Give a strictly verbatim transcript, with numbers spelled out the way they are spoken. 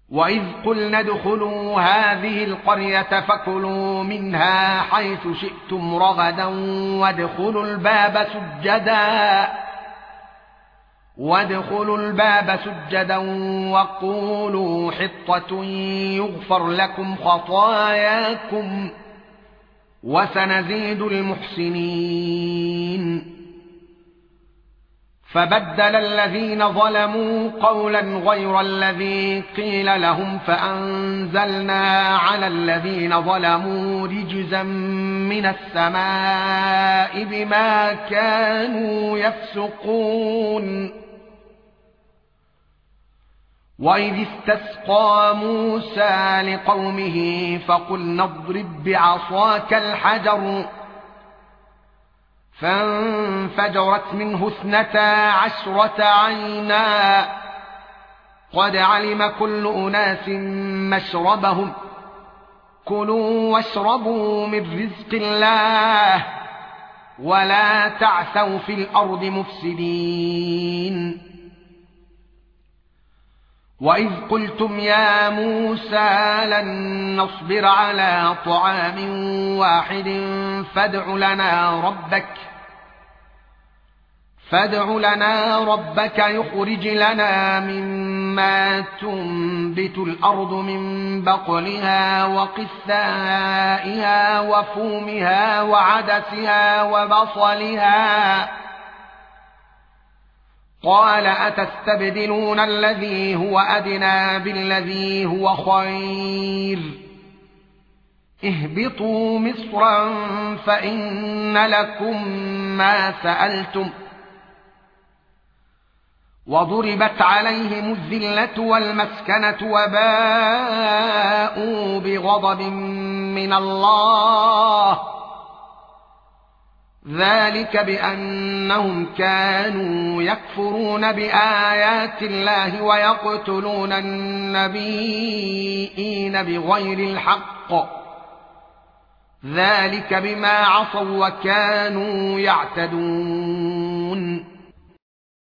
وإذ قلنا ادخلوا هذه القرية فكلوا منها حيث شئتم رغدا وادخلوا الباب سجدا وادخلوا الباب سجدا وقولوا حطة يغفر لكم خطاياكم وسنزيد المحسنين. فبدل الذين ظلموا قولا غير الذي قيل لهم فأنزلنا على الذين ظلموا رجزا من السماء بما كانوا يفسقون. وإذ استسقى موسى لقومه فقلنا اضرب بعصاك الحجر فانفجرت منه اثنتا عشرة عينا قد علم كل أناس مشربهم كلوا واشربوا من رزق الله ولا تعثوا في الأرض مفسدين. وإذ قلتم يا موسى لن نصبر على طعام واحد فادع لنا ربك فادع لنا ربك يخرج لنا مما تنبت الأرض من بقلها وقثائها وفومها وعدسها وبصلها قال أتستبدلون الذي هو أدنى بالذي هو خير اهبطوا مصرا فإن لكم ما سألتم وضربت عليهم الذلة والمسكنة وباءوا بغضب من الله ذلك بأنهم كانوا يكفرون بآيات الله ويقتلون النبيين بغير الحق ذلك بما عصوا وكانوا يعتدون.